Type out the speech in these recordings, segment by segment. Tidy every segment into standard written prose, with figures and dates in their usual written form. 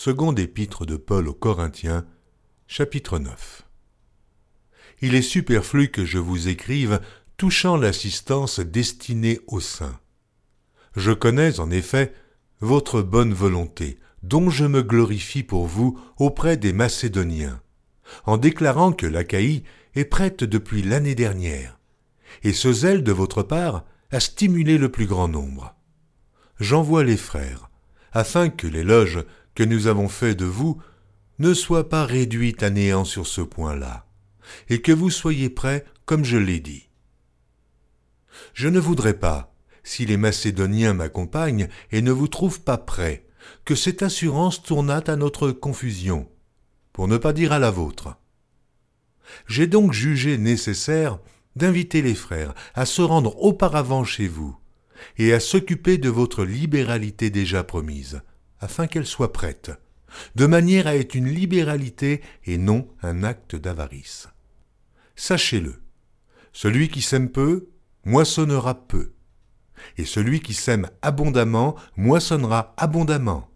Seconde épître de Paul aux Corinthiens, chapitre 9. Il est superflu que je vous écrive touchant l'assistance destinée aux saints. Je connais, en effet, votre bonne volonté, dont je me glorifie pour vous auprès des Macédoniens, en déclarant que l'Achaïe est prête depuis l'année dernière, et ce zèle de votre part a stimulé le plus grand nombre. J'envoie les frères, afin que l'éloge que nous avons fait de vous ne soit pas réduit à néant sur ce point-là, et que vous soyez prêts comme je l'ai dit. Je ne voudrais pas, si les Macédoniens m'accompagnent et ne vous trouvent pas prêts, que cette assurance tournât à notre confusion, pour ne pas dire à la vôtre. J'ai donc jugé nécessaire d'inviter les frères à se rendre auparavant chez vous, et à s'occuper de votre libéralité déjà promise, afin qu'elle soit prête, de manière à être une libéralité et non un acte d'avarice. Sachez-le, celui qui sème peu, moissonnera peu, et celui qui sème abondamment, moissonnera abondamment.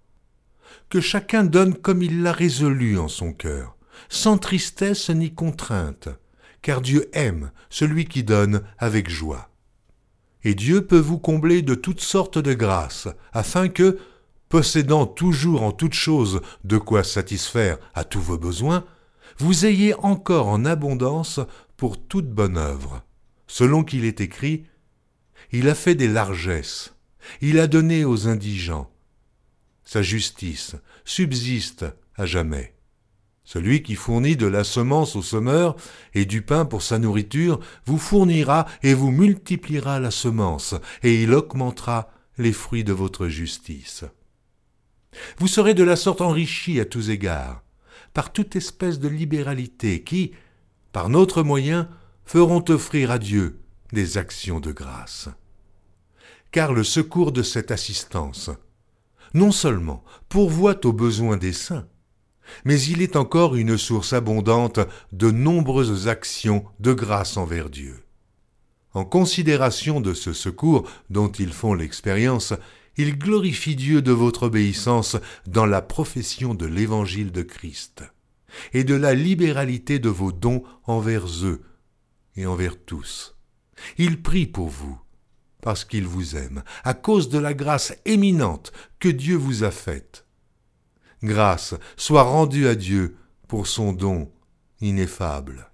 Que chacun donne comme il l'a résolu en son cœur, sans tristesse ni contrainte, car Dieu aime celui qui donne avec joie. Et Dieu peut vous combler de toutes sortes de grâces, afin que, possédant toujours en toutes choses de quoi satisfaire à tous vos besoins, vous ayez encore en abondance pour toute bonne œuvre, selon qu'il est écrit « Il a fait des largesses, il a donné aux indigents. Sa justice subsiste à jamais. » Celui qui fournit de la semence au semeur et du pain pour sa nourriture vous fournira et vous multipliera la semence, et il augmentera les fruits de votre justice. Vous serez de la sorte enrichis à tous égards, par toute espèce de libéralité qui, par notre moyen, feront offrir à Dieu des actions de grâce. Car le secours de cette assistance, non seulement pourvoit aux besoins des saints, mais il est encore une source abondante de nombreuses actions de grâce envers Dieu. En considération de ce secours dont ils font l'expérience, ils glorifient Dieu de votre obéissance dans la profession de l'évangile de Christ, et de la libéralité de vos dons envers eux et envers tous. Ils prient pour vous, parce qu'ils vous aiment, à cause de la grâce éminente que Dieu vous a faite. Grâce soit rendue à Dieu pour son don ineffable.